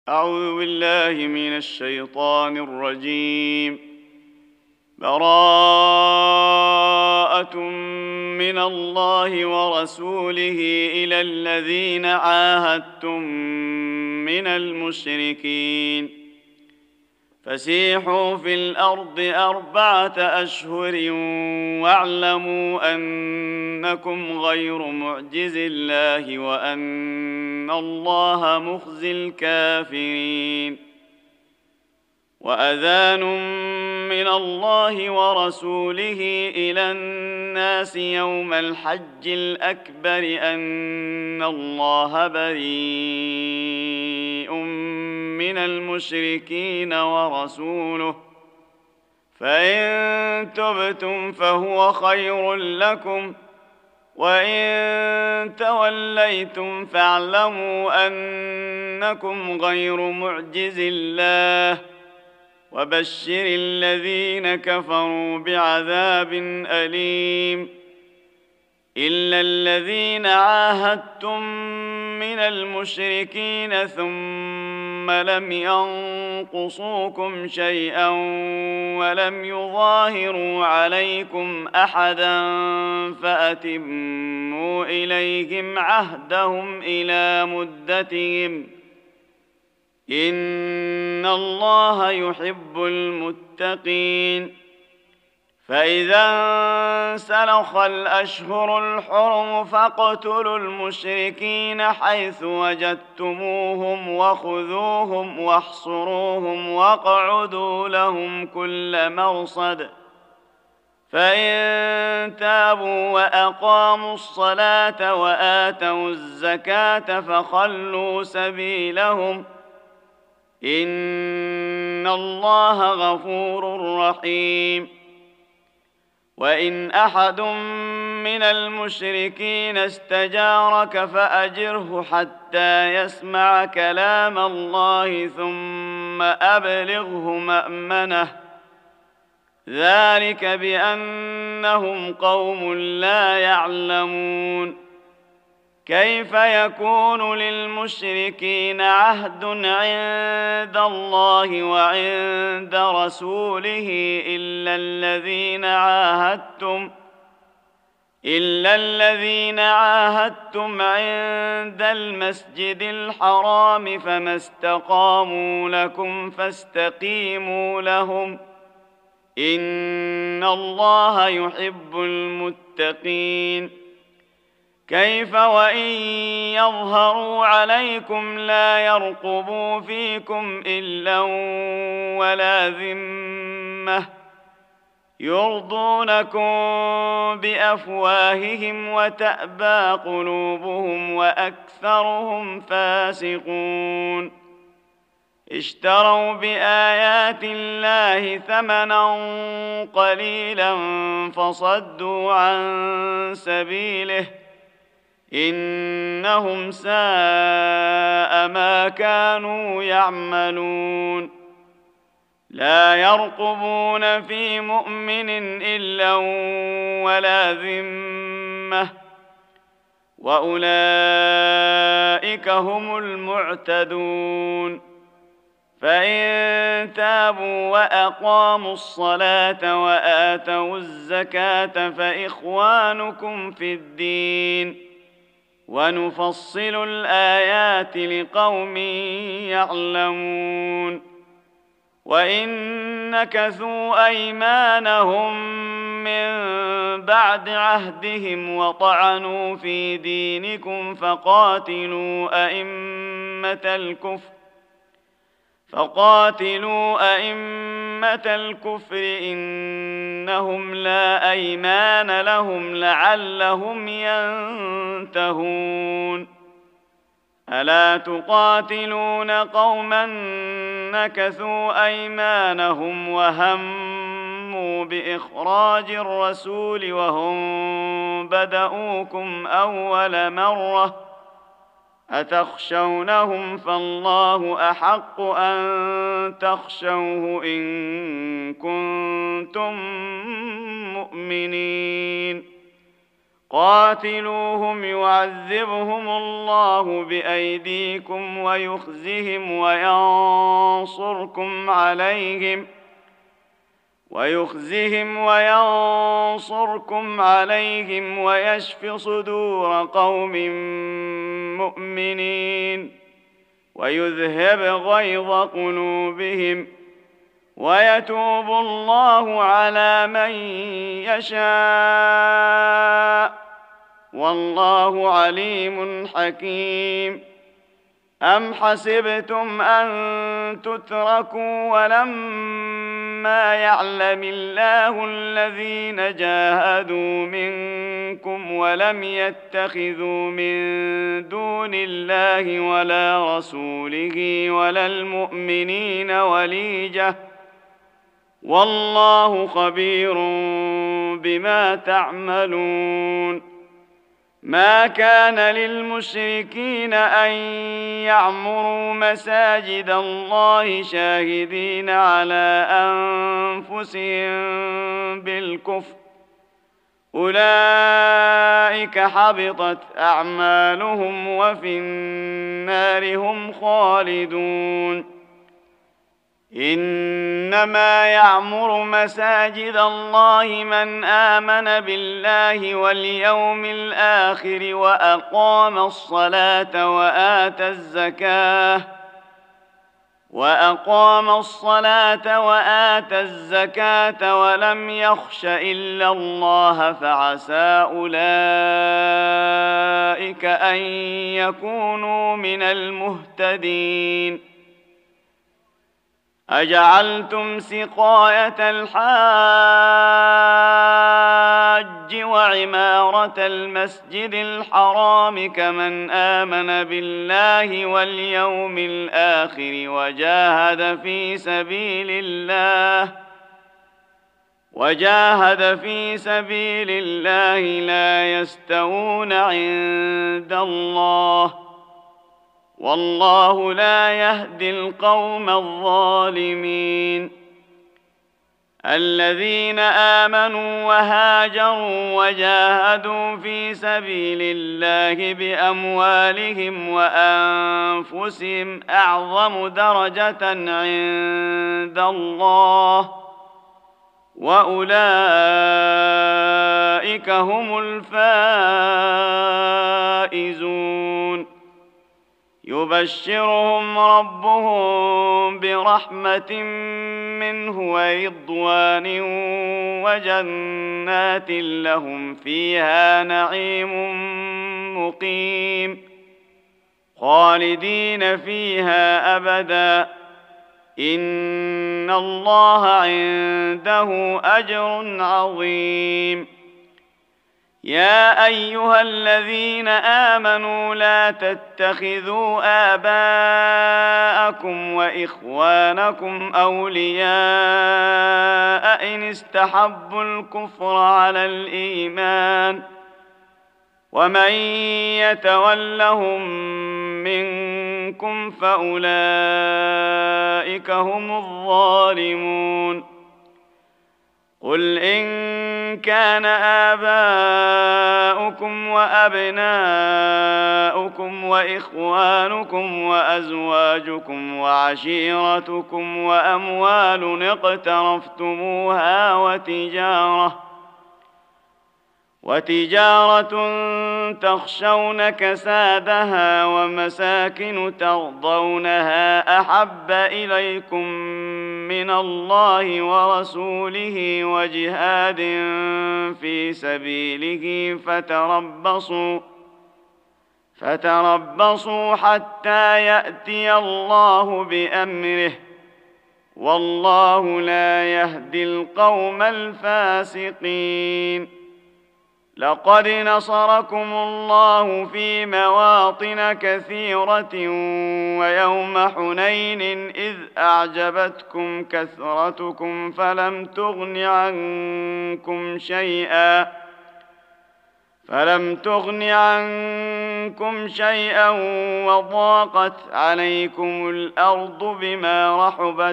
أعوذ بالله من الشيطان الرجيم. براءة من الله ورسوله إلى الذين عاهدتم من المشركين فسيحوا في الأرض 4 أشهر واعلموا أنكم غير معجز الله وأن الله مخزي الكافرين. وأذان من الله ورسوله إلى الناس يوم الحج الأكبر أن الله بريء من المشركين ورسوله، فإن تبتم فهو خير لكم، وإن توليتم فاعلموا أنكم غير معجز الله، وبشر الذين كفروا بعذاب أليم. إلا الذين عاهدتم من المشركين ثم لم ينقصوكم شيئا ولم يظاهروا عليكم أحدا فأتموا إليهم عهدهم إلى مدتهم، إن الله يحب المتقين. فإذا انسلخ الأشهر الحرم فاقتلوا المشركين حيث وجدتموهم وخذوهم واحصروهم واقعدوا لهم كل مرصد، فإن تابوا وأقاموا الصلاة وآتوا الزكاة فخلوا سبيلهم، إن الله غفور رحيم. وإن أحد من المشركين استجارك فأجره حتى يسمع كلام الله ثم أبلغه مأمنه، ذلك بأنهم قوم لا يعلمون. كيف يكون للمشركين عهد عند الله وعند رسوله إلا الذين عاهدتم عند المسجد الحرام، فما استقاموا لكم فاستقيموا لهم، إن الله يحب المتقين. كيف وإن يظهروا عليكم لا يرقبوا فيكم إلا ولا ذمة، يرضونكم بأفواههم وتأبى قلوبهم وأكثرهم فاسقون. اشتروا بآيات الله ثمنا قليلا فصدوا عن سبيله، إنهم ساء ما كانوا يعملون. لا يرقبون في مؤمن إلا ولا ذمة، وأولئك هم المعتدون. فإن تابوا وأقاموا الصلاة وآتوا الزكاة فإخوانكم في الدين، ونفصل الآيات لقوم يعلمون. وإن نكثوا أيمانهم من بعد عهدهم وطعنوا في دينكم فقاتلوا أئمة الكفر إنهم لا أيمان لهم لعلهم ينتهون. ألا تقاتلون قوما نكثوا أيمانهم وهموا بإخراج الرسول وهم بدؤوكم أول مرة، أتخشونهم فالله أحق أن تخشوه إن كنتم مؤمنين. قاتلوهم يعذبهم الله بأيديكم ويخزهم عليهم ويشف صدور قوم مؤمنين ويذهب غيظ قلوبهم ويتوب الله على من يشاء والله عليم حكيم. أم حسبتم أن تتركوا ولما يعلم الله الذين جاهدوا منكم ولم يتخذوا من دون الله ولا رسوله ولا المؤمنين وليجة والله خبير بما تعملون. ما كان للمشركين أن يعمروا مساجد الله شاهدين على أنفسهم بالكفر أولئك حبطت أعمالهم وفي النار هم خالدون. إنما يعمر مساجد الله من آمن بالله واليوم الآخر وأقام الصلاة وآتى الزكاة ولم يخش إلا الله فعسى أولئك أن يكونوا من المهتدين. أجعلتم سقاية الحاج وعمارة المسجد الحرام كمن آمن بالله واليوم الآخر وجاهد في سبيل الله لا يستوون عند الله والله لا يهدي القوم الظالمين. الذين آمنوا وهاجروا وجاهدوا في سبيل الله بأموالهم وأنفسهم أعظم درجة عند الله وأولئك هم الفائزون. يبشرهم ربهم برحمة منه ورضوان وجنات لهم فيها نعيم مقيم خالدين فيها أبدا إن الله عنده أجر عظيم. يا أيها الذين آمنوا لا تتخذوا آباءكم وإخوانكم أولياء إن استحبوا الكفر على الإيمان ومن يتولهم منكم فأولئك هم الظالمون. قل إن كان آباؤكم وأبناؤكم وإخوانكم وأزواجكم وعشيرتكم وأموال اقترفتموها وتجارة تخشون كسادها ومساكن ترضونها أحب إليكم من الله ورسوله وجهاد في سبيله فتربصوا حتى يأتي الله بأمره والله لا يهدي القوم الفاسقين. لقد نصركم الله في مواطن كثيرة ويوم حنين إذ أعجبتكم كثرتكم فلم تغن عنكم شيئا وضاقت عليكم الأرض بما رحبت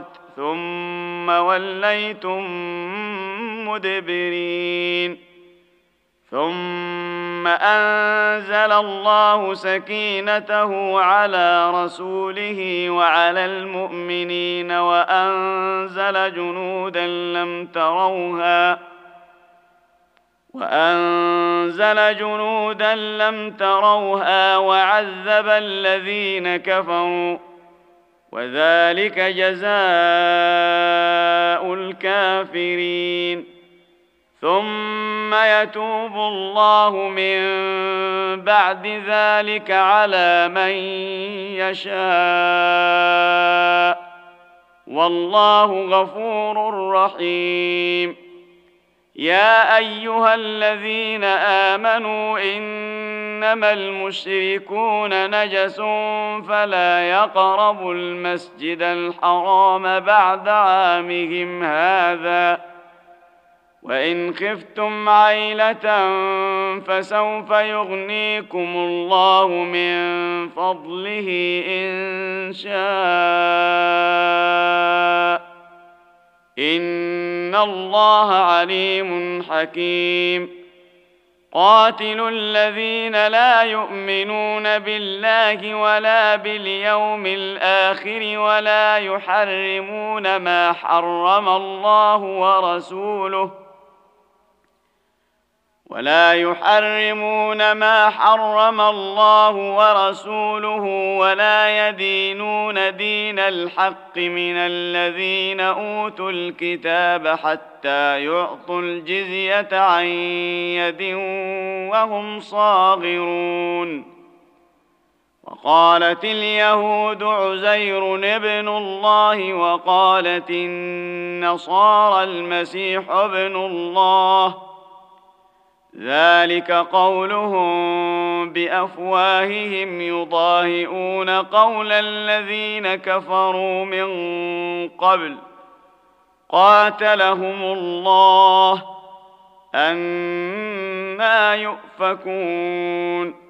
ثم وليتم مدبرين. ثم أنزل الله سكينته على رسوله وعلى المؤمنين وأنزل جنودا لم تروها وعذب الذين كفروا وذلك جزاء الكافرين. ثم يتوب الله من بعد ذلك على من يشاء والله غفور رحيم. يا أيها الذين آمنوا إنما المشركون نجس فلا يقربوا المسجد الحرام بعد عامهم هذا وإن خفتم عيلة فسوف يغنيكم الله من فضله إن شاء إن الله عليم حكيم. قاتلوا الذين لا يؤمنون بالله ولا باليوم الآخر ولا يحرمون ما حرم الله ورسوله ولا يدينون دين الحق من الذين أوتوا الكتاب حتى يعطوا الجزية عن يد وهم صاغرون. وقالت اليهود عزير ابن الله وقالت النصارى المسيح ابن الله ذلك قولهم بأفواههم يضاهئون قول الذين كفروا من قبل قاتلهم الله أنى يؤفكون.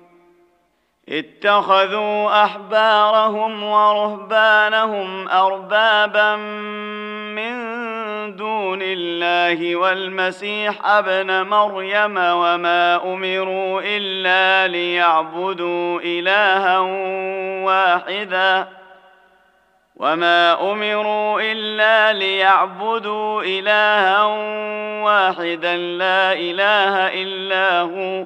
اتخذوا أحبارهم ورهبانهم أربابا من دون الله والمسيح ابن مريم وما أمروا إلا ليعبدوا إلها واحدا لا إله إلا هو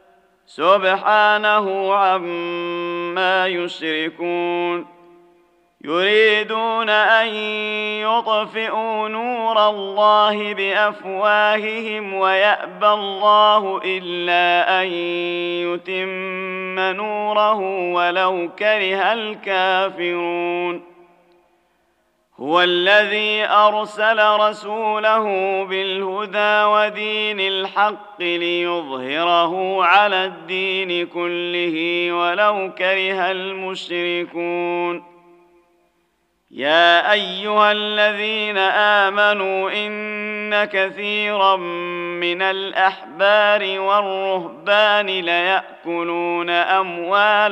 سبحانه عما يشركون. يريدون أن يطفئوا نور الله بأفواههم ويأبى الله إلا أن يتم نوره ولو كره الكافرون. هو الذي أرسل رسوله بالهدى ودين الحق ليظهره على الدين كله ولو كره المشركون. يا أيها الذين آمنوا إن كثيرا من الأحبار والرهبان ليأكلون أموال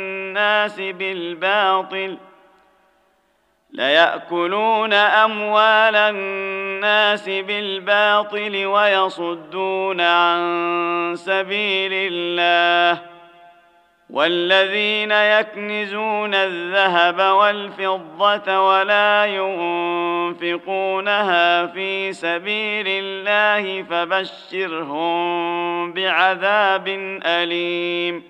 الناس بالباطل ويصدون عن سبيل الله. والذين يكنزون الذهب والفضة ولا ينفقونها في سبيل الله فبشرهم بعذاب أليم.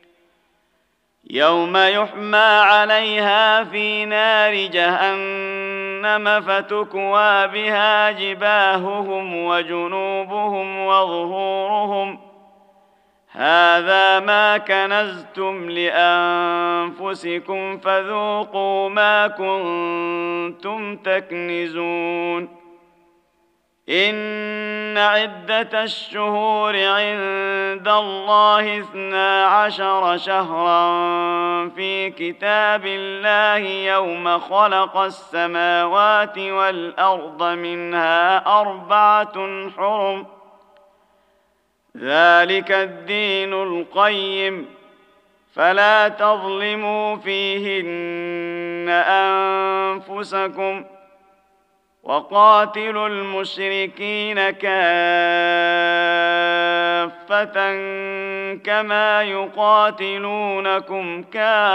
يوم يحمى عليها في نار جهنم فتكوى بها جباههم وجنوبهم وظهورهم هذا ما كنزتم لأنفسكم فذوقوا ما كنتم تكنزون. إن عدة الشهور عند الله 12 شهرا في كتاب الله يوم خلق السماوات والأرض منها 4 حرم ذلك الدين القيم فلا تظلموا فيهن أنفسكم وقاتلوا المشركين كافة كما يقاتلونكم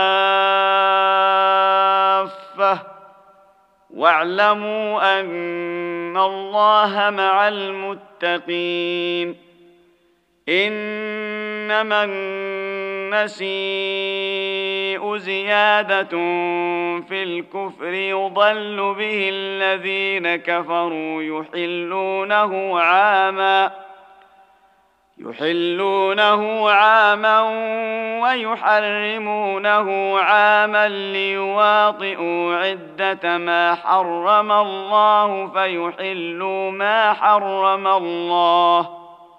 كافة واعلموا أن الله مع المتقين. إنما النسيء زيادة في الكفر يضل به الذين كفروا يحلونه عاما ويحرمونه عاما ليواطئوا عدة ما حرم الله فيحلوا ما حرم الله.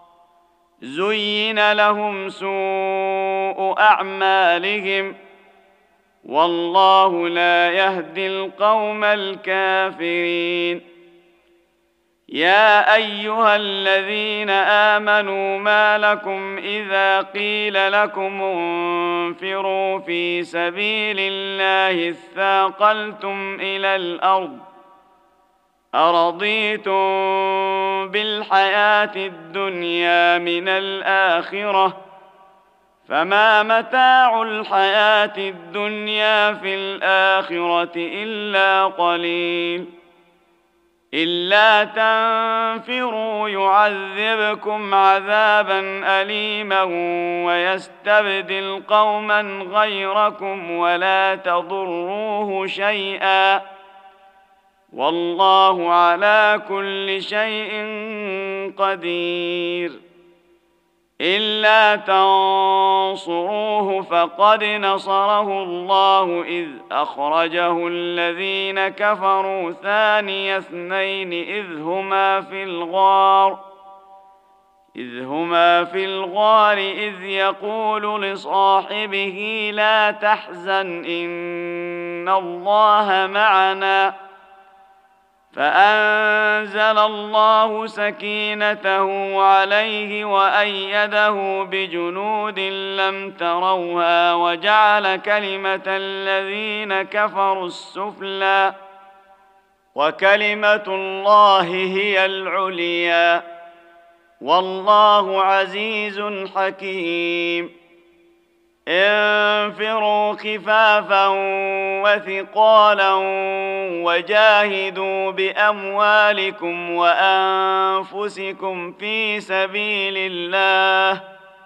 زين لهم سوء أعمالهم والله لا يهدي القوم الكافرين. يا أيها الذين آمنوا ما لكم إذا قيل لكم انفروا في سبيل الله اثاقلتم إلى الأرض أرضيتم بالحياة الدنيا من الآخرة فما متاع الحياة الدنيا في الآخرة إلا قليل. إلا تنفروا يعذبكم عذابا أليما ويستبدل قوما غيركم ولا تضروه شيئا والله على كل شيء قدير. إلا تنصروه فقد نصره الله إذ أخرجه الذين كفروا ثاني اثنين إذ هما في الغار إذ يقول لصاحبه لا تحزن إن الله معنا فأنزل الله سكينته عليه وأيده بجنود لم تروها وجعل كلمة الذين كفروا السفلى وكلمة الله هي العليا والله عزيز حكيم. انفروا خفافا وثقالا وجاهدوا بأموالكم وأنفسكم في سبيل الله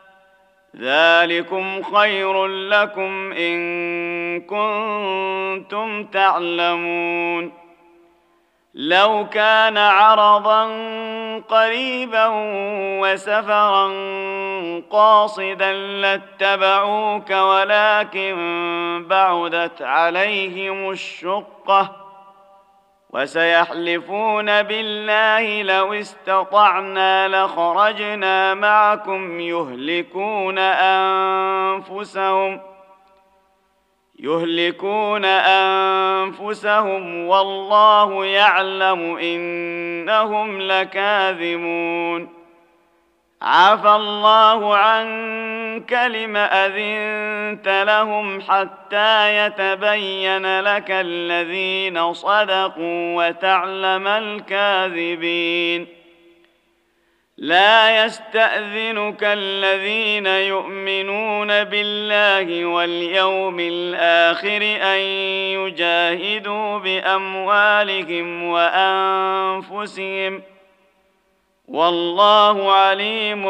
ذلكم خير لكم إن كنتم تعلمون. لو كان عرضا قريبا وسفرا قاصدا لاتبعوك ولكن بعدت عليهم الشقة وسيحلفون بالله لو استطعنا لخرجنا معكم يهلكون أنفسهم والله يعلم إنهم لكاذبون. عفى الله عنك لم أذنت لهم حتى يتبين لك الذين صدقوا وتعلم الكاذبين. لا يستأذنك الذين يؤمنون بالله واليوم الآخر أن يجاهدوا بأموالهم وأنفسهم والله عليم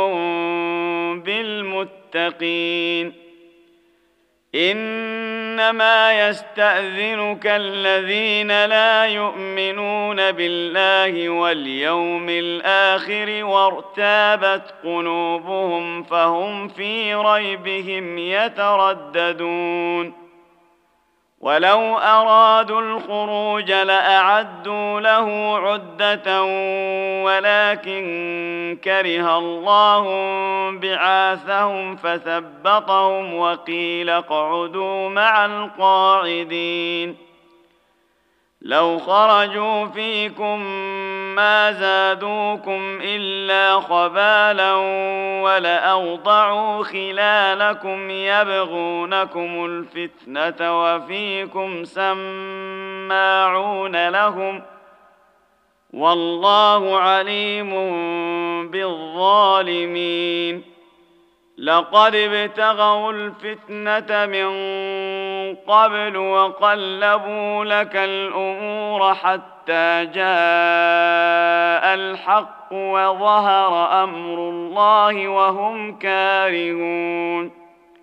بالمتقين. إنما يستأذنك الذين لا يؤمنون بالله واليوم الآخر وارتابت قلوبهم فهم في ريبهم يترددون. ولو أرادوا الخروج لأعدوا له عدة ولكن كره الله بعاثهم فثبطهم وقيل اقعدوا مع القاعدين. لو خرجوا فيكم ما زادوكم إلا خبالا ولأوضعوا خلالكم يبغونكم الفتنة وفيكم سماعون لهم والله عليم بالظالمين. لقد ابتغوا الفتنة من قبل وقلبوا لك الأمور حتى جاء الحق وظهر أمر الله وهم كارهون.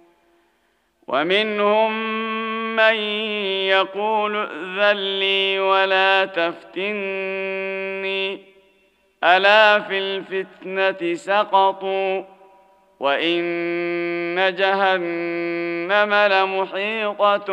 ومنهم من يقول ائذن لي ولا تفتني ألا في الفتنة سقطوا وإن جهنم لمحيطة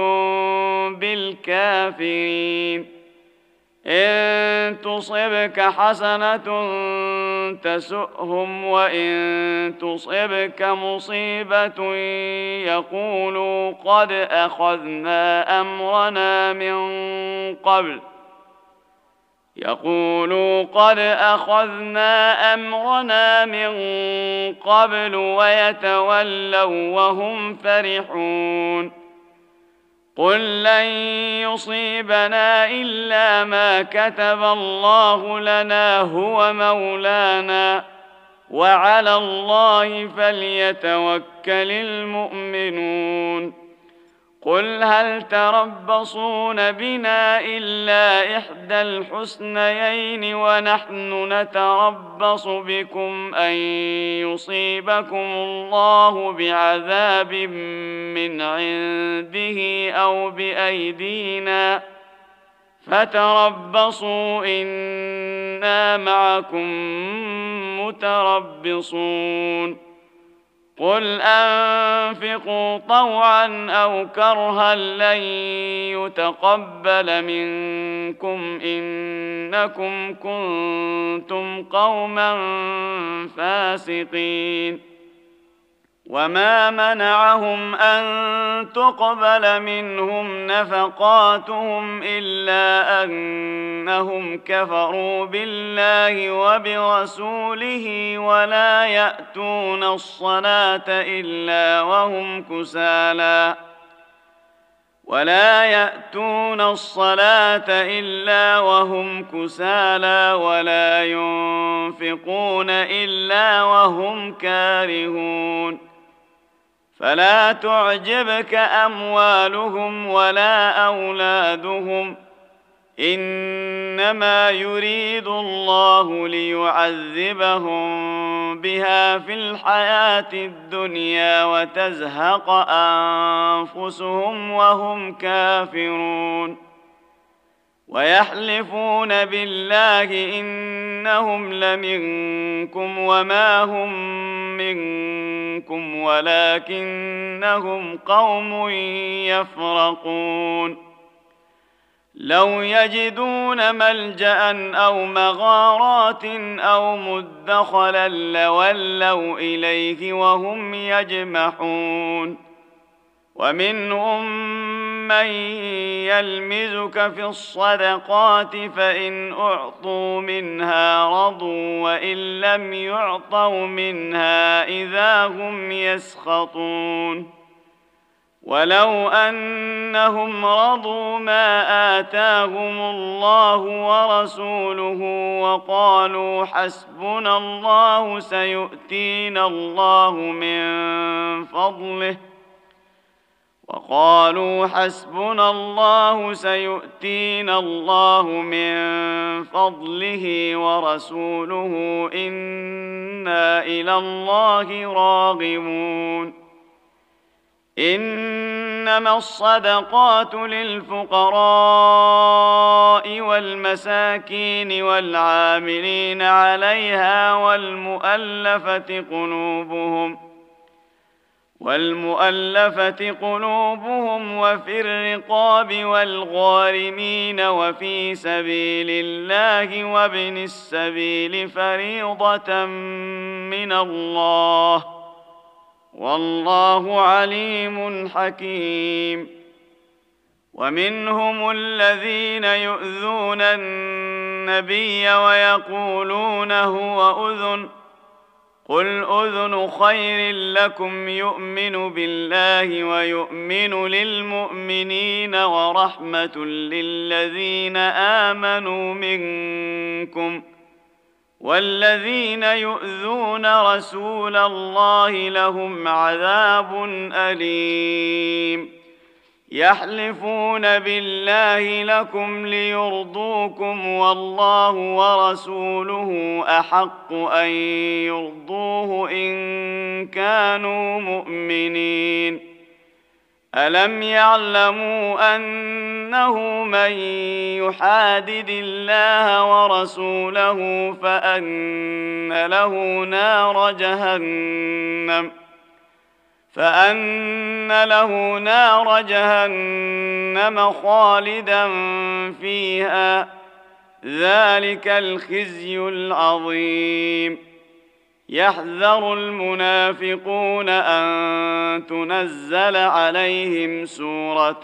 بالكافرين. إن تصبك حسنة تسؤهم وإن تصبك مصيبة يقولوا قد أخذنا أمرنا من قبل ويتولوا وهم فرحون. قل لن يصيبنا إلا ما كتب الله لنا هو مولانا وعلى الله فليتوكل المؤمنون. قل هل تربصون بنا إلا إحدى الحسنيين ونحن نتربص بكم أن يصيبكم الله بعذاب من عنده أو بأيدينا فتربصوا إنا معكم متربصون. قل أنفقوا طوعا أو كرها لن يتقبل منكم إنكم كنتم قوما فاسقين. وما منعهم أن تقبل منهم نفقاتهم إلا أنهم كفروا بالله وبرسوله ولا يأتون الصلاة إلا وهم كسالى ولا ينفقون إلا وهم كارهون. فلا تعجبك أموالهم ولا أولادهم إنما يريد الله ليعذبهم بها في الحياة الدنيا وتزهق أنفسهم وهم كافرون. ويحلفون بالله إنهم لمنكم وما هم منكم ولكنهم قوم يفرقون. لو يجدون ملجأ أو مغارات أو مدخلا لولوا إليه وهم يجمحون. ومنهم من يلمزك في الصدقات فإن أعطوا منها رضوا وإن لم يعطوا منها إذا هم يسخطون. ولو أنهم رضوا ما آتاهم الله ورسوله وقالوا حسبنا الله سيؤتينا الله من فضله ورسوله إنا إلى الله راغبون. إنما الصدقات للفقراء والمساكين والعاملين عليها والمؤلفة قلوبهم وفي الرقاب والغارمين وفي سبيل الله وابن السبيل فريضة من الله والله عليم حكيم. ومنهم الذين يؤذون النبي ويقولون هو أذن قل أذن خير لكم يؤمن بالله ويؤمن للمؤمنين ورحمة للذين آمنوا منكم، والذين يؤذون رسول الله لهم عذاب أليم. يحلفون بالله لكم ليرضوكم والله ورسوله أحق أن يرضوه إن كانوا مؤمنين. ألم يعلموا أنه من يحادد الله ورسوله فأن له نار جهنم خالدا فيها، ذلك الخزي العظيم. يحذر المنافقون أن تنزل عليهم سورة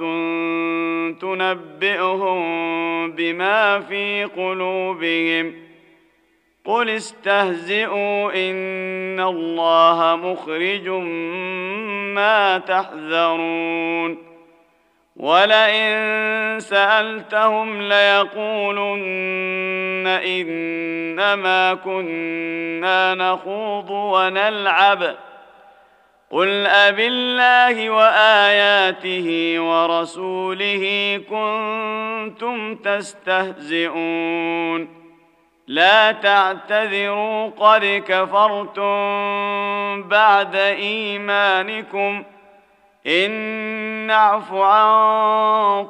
تنبئهم بما في قلوبهم، قل استهزئوا إن الله مخرج ما تحذرون. ولئن سألتهم ليقولن إنما كنا نخوض ونلعب، قل أبالله وآياته ورسوله كنتم تستهزئون؟ لا تعتذروا قد كفرتم بعد إيمانكم، إن نعف عن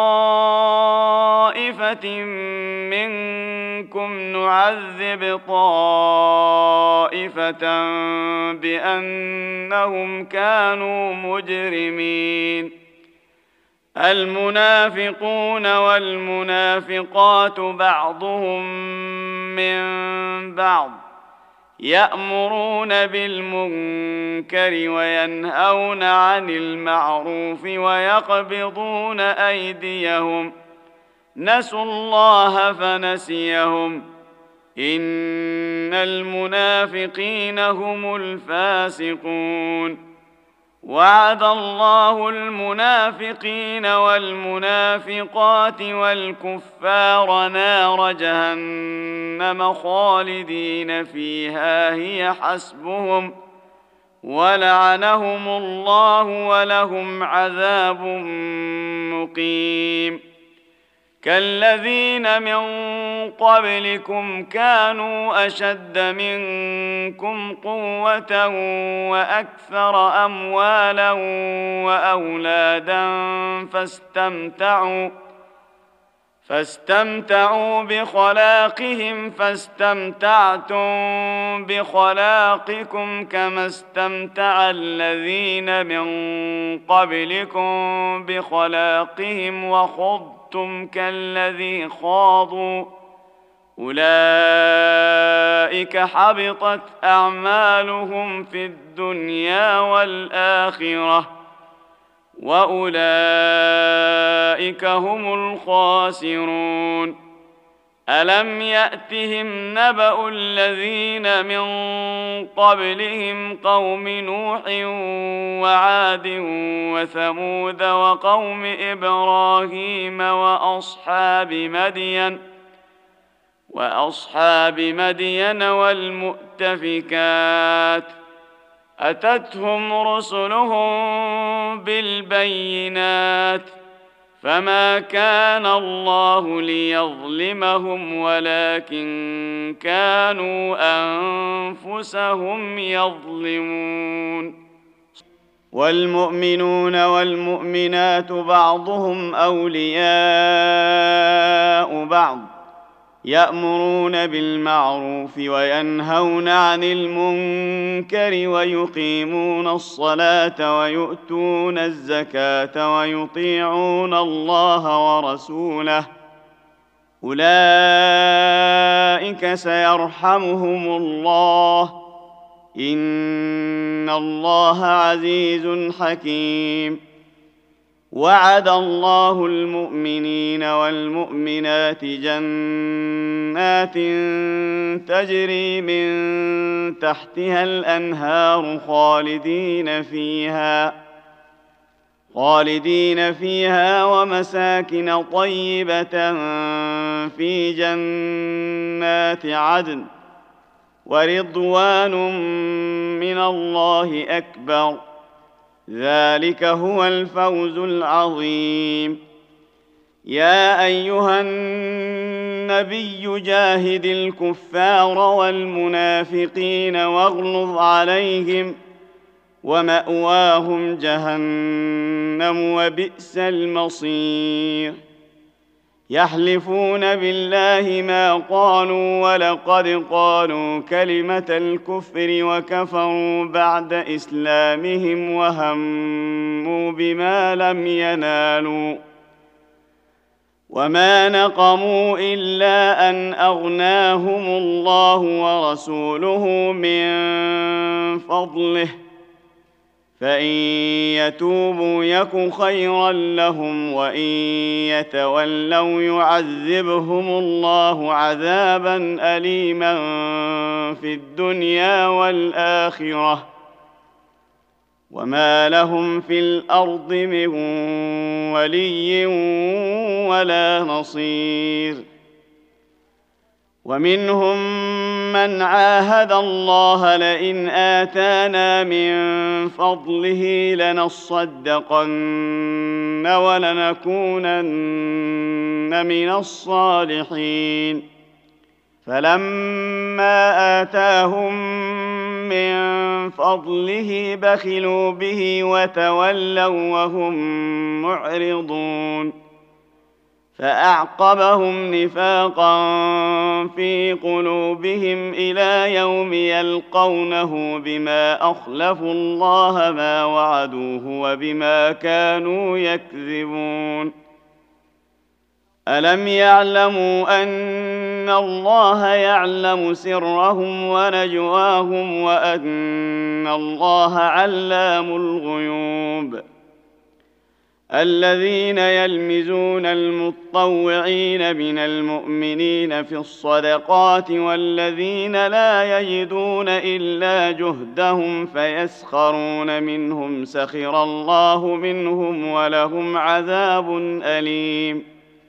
طائفة منكم نعذب طائفة بأنهم كانوا مجرمين. المنافقون والمنافقات بعضهم من بعض، يأمرون بالمنكر وينهون عن المعروف ويقبضون أيديهم، نسوا الله فنسيهم، إن المنافقين هم الفاسقون. وعد الله المنافقين والمنافقات والكفار نار جهنم خالدين فيها هي حسبهم، ولعنهم الله ولهم عذاب مقيم. كالذين من قبلكم كانوا أشد منكم قوة وأكثر أموالا وأولادا فاستمتعوا بخلاقهم فاستمتعتم بخلاقكم كما استمتع الذين من قبلكم بخلاقهم وخضتم كالذي خاضوا، أولئك حبطت أعمالهم في الدنيا والآخرة، وأولئك هم الخاسرون. ألم يأتهم نبأ الذين من قبلهم قوم نوح وعاد وثمود وقوم إبراهيم وأصحاب مدين والمؤتفكات، أتتهم رسلهم بالبينات، فما كان الله ليظلمهم ولكن كانوا أنفسهم يظلمون. والمؤمنون والمؤمنات بعضهم أولياء بعض، يأمرون بالمعروف وينهون عن المنكر ويقيمون الصلاة ويؤتون الزكاة ويطيعون الله ورسوله، أولئك سيرحمهم الله، إن الله عزيز حكيم. وعد الله المؤمنين والمؤمنات جنات تجري من تحتها الأنهار خالدين فيها ومساكن طيبة في جنات عدن ورضوان من الله أكبر، ذلك هو الفوز العظيم. يا أيها النبي جاهد الكفار والمنافقين واغلظ عليهم ومأواهم جهنم وبئس المصير. يحلفون بالله ما قالوا ولقد قالوا كلمة الكفر وكفروا بعد إسلامهم وهموا بما لم ينالوا وما نقموا إلا أن أغناهم الله ورسوله من فضله، فإن يتوبوا يك خيرا لهم وإن يتولوا يعذبهم الله عذابا أليما في الدنيا والآخرة وما لهم في الأرض من ولي ولا نصير. ومنهم من عاهد الله لئن آتانا من فضله لنصدقن ولنكونن من الصالحين، فلما آتاهم من فضله بخلوا به وتولوا وهم معرضون، فأعقبهم نفاقا في قلوبهم إلى يوم يلقونه بما أخلفوا الله ما وعدوه وبما كانوا يكذبون. ألم يعلموا أن الله يعلم سرهم ونجواهم وأن الله علام الغيوب؟ الذين يلمزون المطوعين من المؤمنين في الصدقات والذين لا يجدون إلا جهدهم فيسخرون منهم سخر الله منهم ولهم عذاب أليم.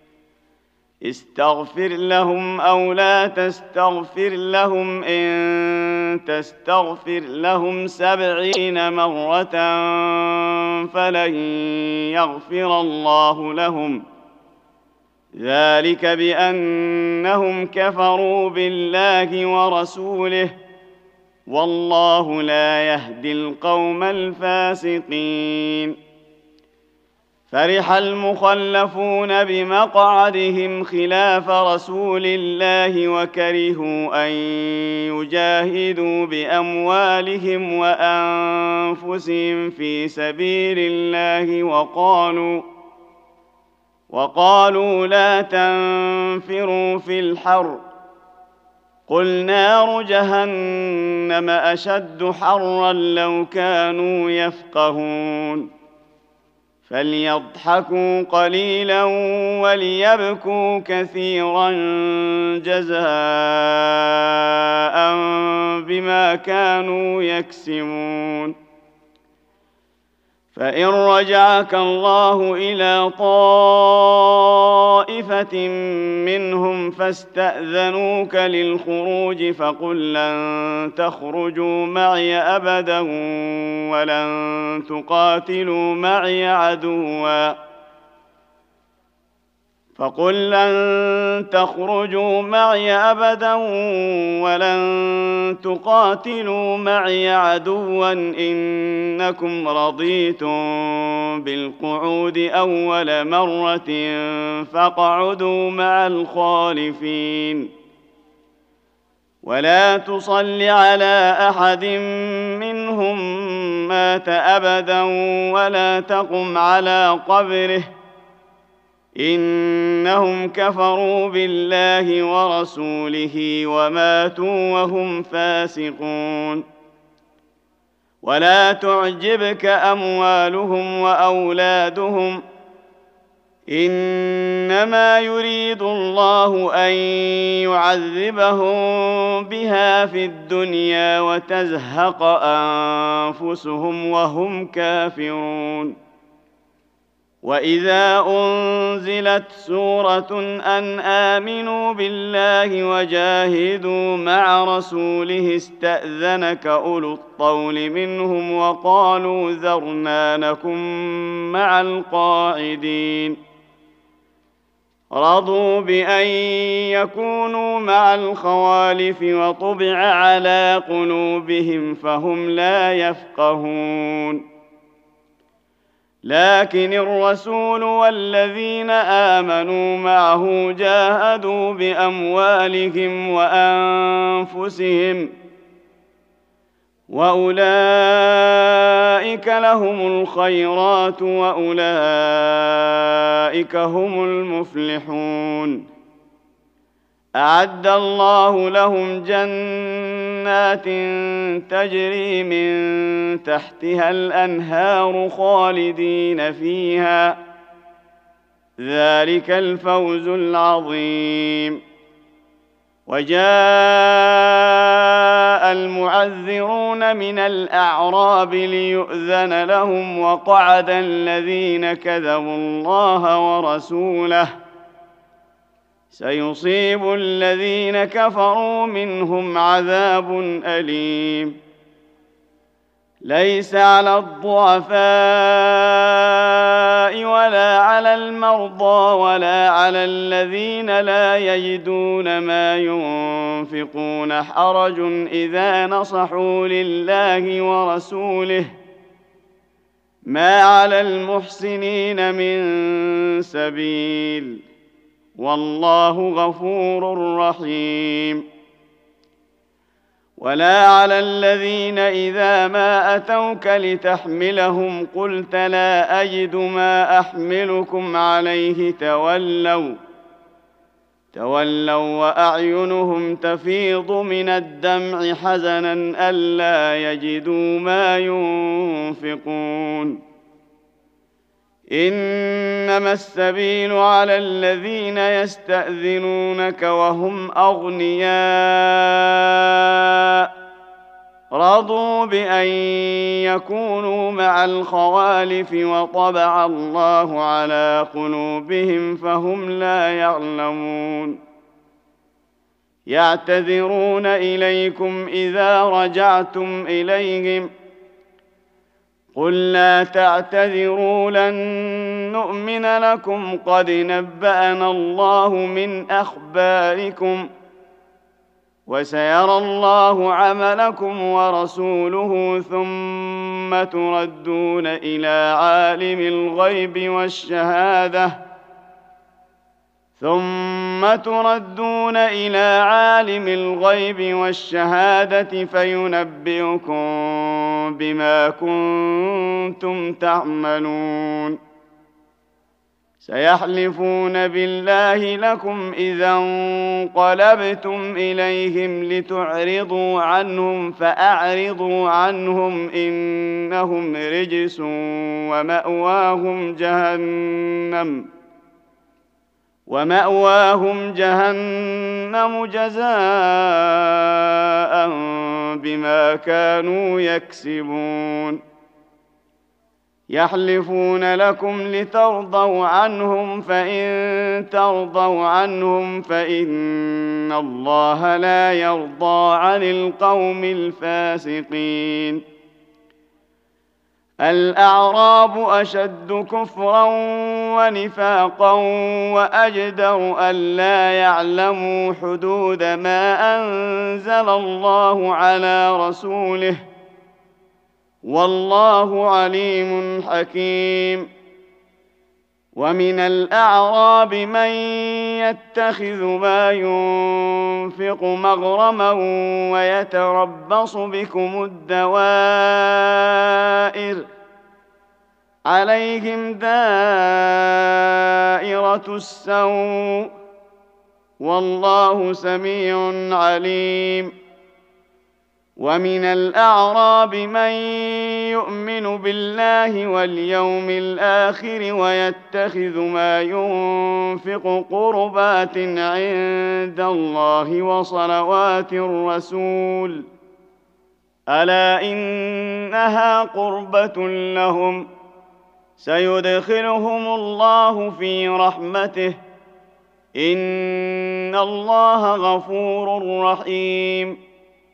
استغفر لهم أو لا تستغفر لهم إن تستغفر لهم 70 مرة فلن يغفر الله لهم، ذلك بأنهم كفروا بالله ورسوله والله لا يهدي القوم الفاسقين. فرح المخلفون بمقعدهم خلاف رسول الله وكرهوا أن يجاهدوا بأموالهم وأنفسهم في سبيل الله وقالوا لا تنفروا في الحر، قل نار جهنم أشد حرا لو كانوا يفقهون. فليضحكوا قليلا وليبكوا كثيرا جزاء بما كانوا يكسبون. فإن رجعك الله إلى طائفة منهم فاستأذنوك للخروج فقل لن تخرجوا معي أبدا ولن تقاتلوا معي عدوا إنكم رضيتم بالقعود أول مرة فاقعدوا مع الخالفين. ولا تصل على أحد منهم مات أبدا ولا تقم على قبره، إنهم كفروا بالله ورسوله وماتوا وهم فاسقون. ولا تعجبك أموالهم وأولادهم، إنما يريد الله أن يعذبهم بها في الدنيا وتزهق أنفسهم وهم كافرون. وإذا أنزلت سورة أن آمنوا بالله وجاهدوا مع رسوله استأذنك أولو الطول منهم وقالوا ذرنا نكن مع القاعدين. رضوا بأن يكونوا مع الخوالف وطبع على قلوبهم فهم لا يفقهون. لكن الرسول والذين آمنوا معه جاهدوا بأموالهم وأنفسهم وأولئك لهم الخيرات وأولئك هم المفلحون. أعد الله لهم جنات تجري من تحتها الأنهار خالدين فيها، ذلك الفوز العظيم. وجاء المعذرون من الأعراب ليؤذن لهم وقعد الذين كذبوا الله ورسوله، سيصيب الذين كفروا منهم عذاب أليم. ليس على الضعفاء ولا على المرضى ولا على الذين لا يجدون ما ينفقون حرج إذا نصحوا لله ورسوله، ما على المحسنين من سبيل، والله غفور رحيم. ولا على الذين إذا ما أتوك لتحملهم قلت لا أجد ما أحملكم عليه تولوا وأعينهم تفيض من الدمع حزنا ألا يجدوا ما ينفقون. إنما السبيل على الذين يستأذنونك وهم أغنياء رضوا بأن يكونوا مع الخوالف وطبع الله على قلوبهم فهم لا يعلمون. يعتذرون إليكم إذا رجعتم إليهم قل لا تعتذروا لن نؤمن لكم قد نبأنا الله من أخباركم وسيرى الله عملكم ورسوله ثم تردون إلى عالم الغيب والشهادة فينبئكم بما كنتم تعملون. سيحلفون بالله لكم إذا انقلبتم إليهم لتعرضوا عنهم فأعرضوا عنهم إنهم رجس ومأواهم جهنم جزاء بما كانوا يكسبون. يحلفون لكم لترضوا عنهم فإن ترضوا عنهم فإن الله لا يرضى عن القوم الفاسقين. الأعراب أشد كفرا ونفاقا وأجدر ألا يعلموا حدود ما أنزل الله على رسوله، والله عليم حكيم. ومن الأعراب من يتخذ ما ينفق مغرما ويتربص بكم الدوائر عليهم دائرة السوء والله سميع عليم. ومن الأعراب من يؤمن بالله واليوم الآخر ويتخذ ما ينفق قربات عند الله وصلوات الرسول ألا إنها قربة لهم سيدخلهم الله في رحمته إن الله غفور رحيم.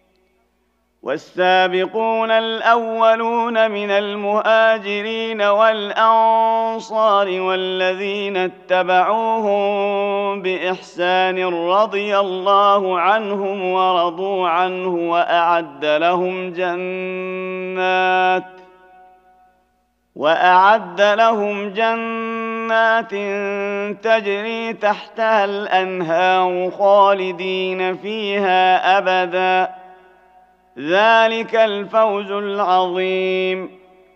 والسابقون الأولون من المهاجرين والأنصار والذين اتبعوهم بإحسان رضي الله عنهم ورضوا عنه وأعد لهم جنات تجري تحتها الأنهار خالدين فيها أبداً ذلك الفوز العظيم.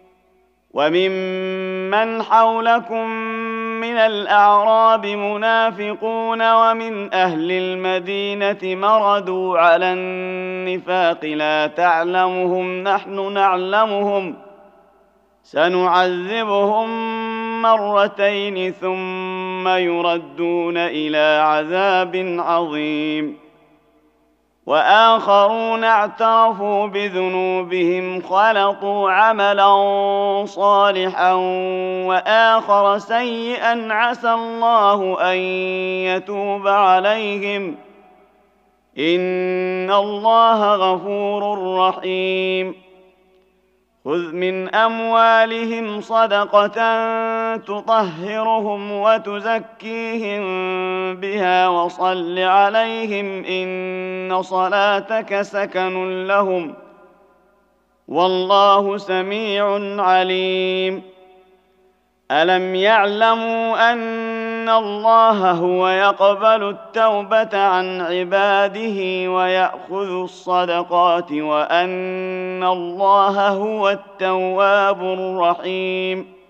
وممن حولكم من الأعراب منافقون ومن أهل المدينة مردوا على النفاق لا تعلمهم نحن نعلمهم سنعذبهم مرتين ثم يردون إلى عذاب عظيم. وآخرون اعترفوا بذنوبهم خلطوا عملا صالحا وآخر سيئا عسى الله أن يتوب عليهم إن الله غفور رحيم. خذ من أموالهم صدقة تطهرهم وتزكيهم بها وصل عليهم إن صلاتك سكن لهم والله سميع عليم. ألم يعلموا أن الله هو يقبل التوبة عن عباده ويأخذ الصدقات وأن الله هو التواب الرحيم.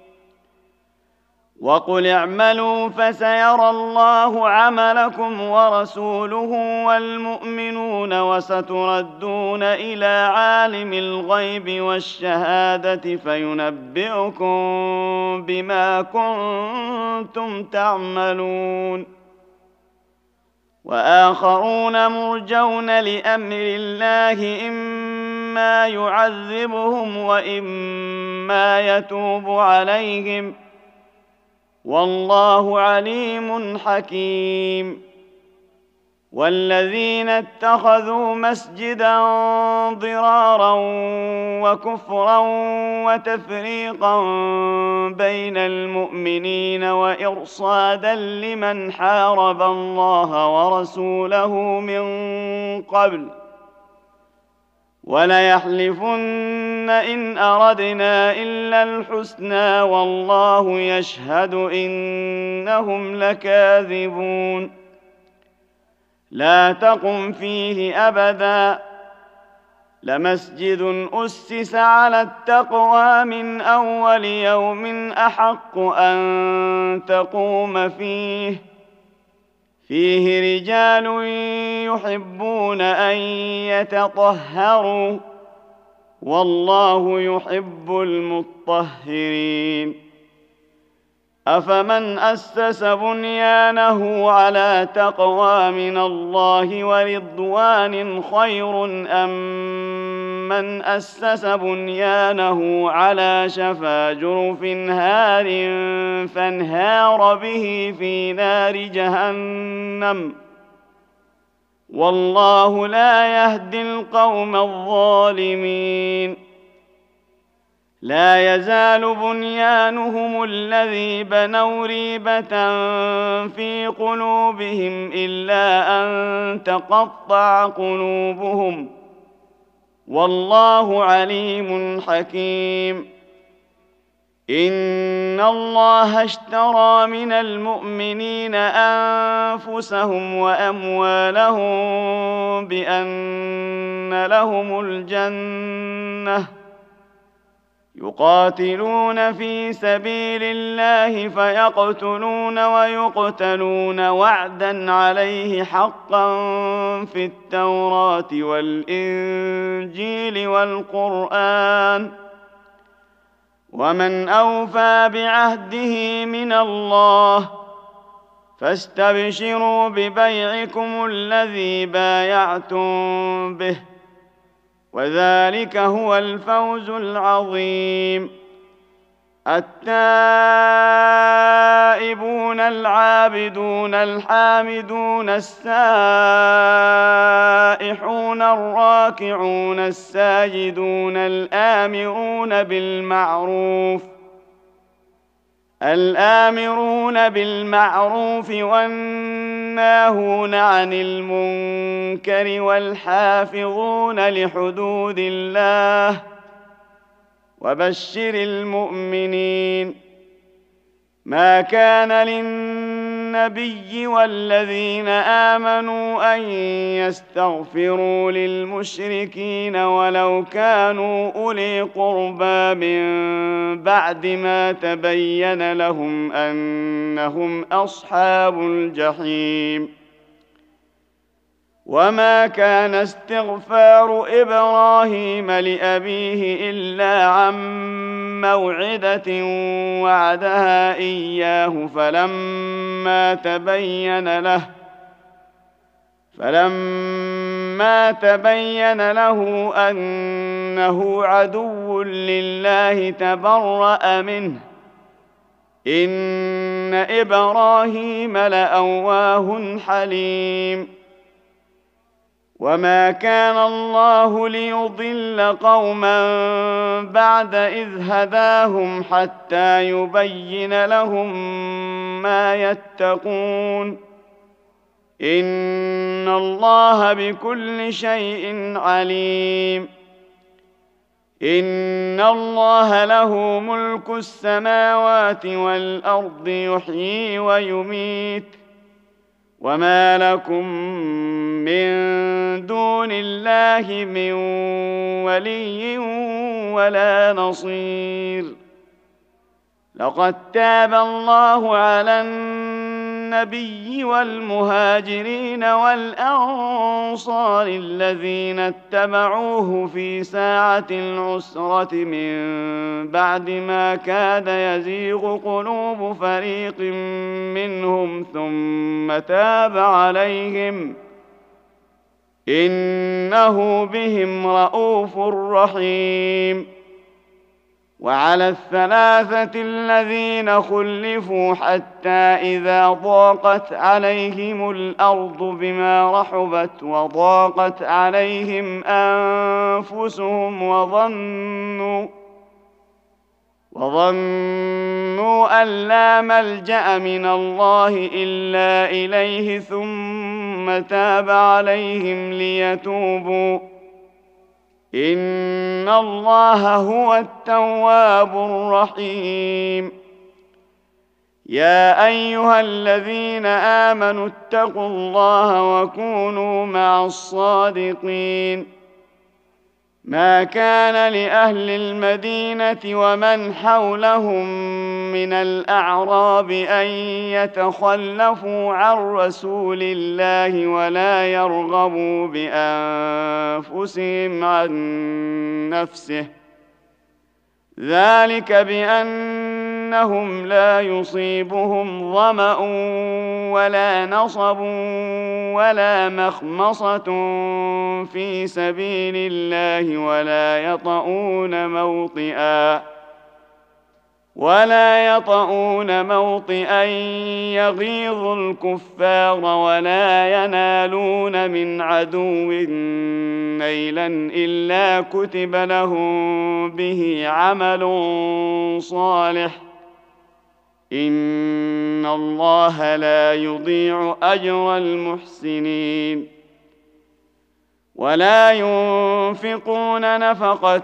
وقل اعملوا فسيرى الله عملكم ورسوله والمؤمنون وستردون إلى عالم الغيب والشهادة فينبئكم بما كنتم تعملون. وآخرون مرجون لأمر الله إما يعذبهم وإما يتوب عليهم والله عليم حكيم. والذين اتخذوا مسجدا ضرارا وكفرا وتفريقا بين المؤمنين وإرصادا لمن حارب الله ورسوله من قبل وليحلفن إن أردنا إلا الحسنى والله يشهد إنهم لكاذبون. لا تقم فيه أبدا لمسجد أسس على التقوى من أول يوم أحق أن تقوم فيه رجال يحبون أن يتطهروا والله يحب المطهرين. أفمن أسس بنيانه على تقوى من الله ورضوان خير أم من أسس بنيانه على شفا جرف هار فانهار به في نار جهنم والله لا يهدي القوم الظالمين. لا يزال بنيانهم الذي بنوا ريبة في قلوبهم إلا أن تقطع قلوبهم والله عليم حكيم. إن الله اشترى من المؤمنين أنفسهم وأموالهم بأن لهم الجنة يقاتلون في سبيل الله فيقتلون ويقتلون وعدا عليه حقا في التوراة والإنجيل والقرآن ومن أوفى بعهده من الله فاستبشروا ببيعكم الذي بايعتم به وذلك هو الفوز العظيم. التائبون العابدون الحامدون السائحون الراكعون الساجدون الآمرون بالمعروف والناهون عن المنكر والحافظون لحدود الله وبشر المؤمنين. ما كان للنبي والذين آمنوا أن يستغفروا للمشركين ولو كانوا أولي قربى من بعد ما تبين لهم أنهم أصحاب الجحيم. وما كان استغفار إبراهيم لأبيه إلا عن موعدة وعدها إياه فلما تبين له أنه عدو لله تبرأ منه إن إبراهيم لأواه حليم. وما كان الله ليضل قوما بعد إذ هداهم حتى يبين لهم ما يتقون إن الله بكل شيء عليم. إن الله له ملك السماوات والأرض يحيي ويميت وما لكم من دون الله من ولي ولا نصير. لقد تاب الله على النبي والمهاجرين والأنصار الذين اتبعوه في ساعة العسرة من بعد ما كاد يزيغ قلوب فريق منهم ثم تاب عليهم إنه بهم رءوف رحيم. وعلى الثلاثة الذين خلفوا حتى إذا ضاقت عليهم الأرض بما رحبت وضاقت عليهم أنفسهم وظنوا أن لا ملجأ من الله إلا إليه ثم تاب عليهم ليتوبوا إن الله هو التواب الرحيم. يا أيها الذين آمنوا اتقوا الله وكونوا مع الصادقين. ما كان لأهل المدينة ومن حولهم من الأعراب أن يتخلفوا عن رسول الله ولا يرغبوا بأنفسهم عن نفسه ذلك بأنهم لا يصيبهم ظمأ ولا نصب ولا مخمصة في سبيل الله ولا يطؤون موطئا يغيظ الكفار ولا ينالون من عدو نيلا إلا كتب لهم به عمل صالح إن الله لا يضيع أجر المحسنين. ولا ينفقون نفقة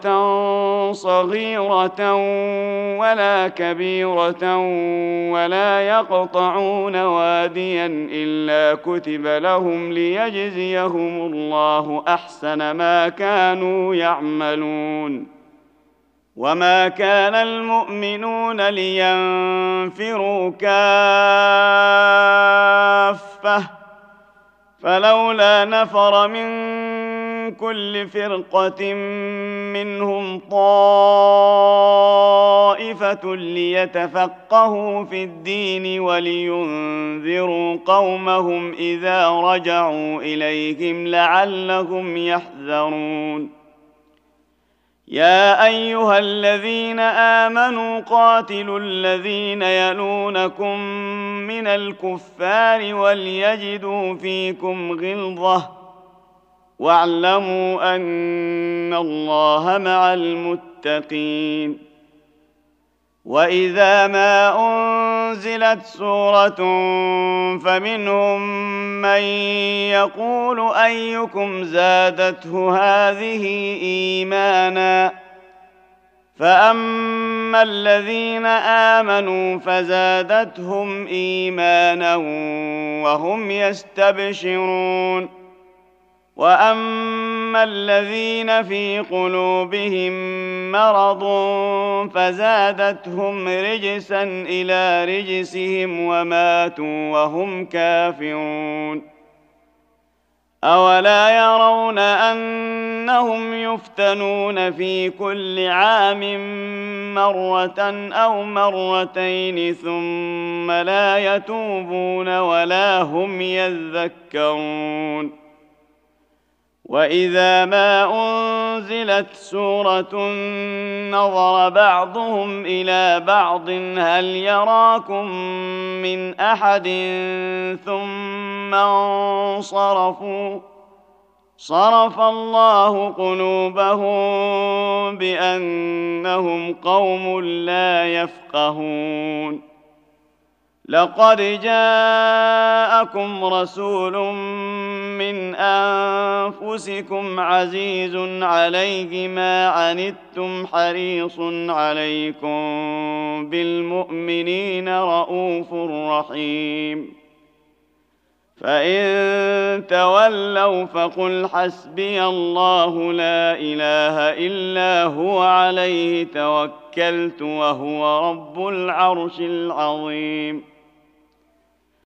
صغيرة ولا كبيرة ولا يقطعون واديا إلا كتب لهم ليجزيهم الله أحسن ما كانوا يعملون وما كان المؤمنون لينفروا كافة فلولا نفر من كل فرقة منهم طائفة ليتفقهوا في الدين ولينذروا قومهم إذا رجعوا إليهم لعلهم يحذرون يا أيها الذين آمنوا قاتلوا الذين يلونكم من الكفار وليجدوا فيكم غلظة واعلموا أن الله مع المتقين وإذا ما أنزلت سورة فمنهم من يقول أيكم زادته هذه إيمانا فأما الذين آمنوا فزادتهم إيمانا وهم يستبشرون وأما الذين في قلوبهم مرض فزادتهم رجسا إلى رجسهم وماتوا وهم كافرون أولا يرون أنهم يفتنون في كل عام مرة أو مرتين ثم لا يتوبون ولا هم يذكرون وإذا ما أنزلت سورة نظر بعضهم إلى بعض هل يراكم من أحد ثم انصرفوا صرف الله قلوبهم بأنهم قوم لا يفقهون لقد جاءكم رسول من أنفسكم عزيز عليه ما عنتم حريص عليكم بالمؤمنين رءوف رحيم فإن تولوا فقل حسبي الله لا إله إلا هو عليه توكلت وهو رب العرش العظيم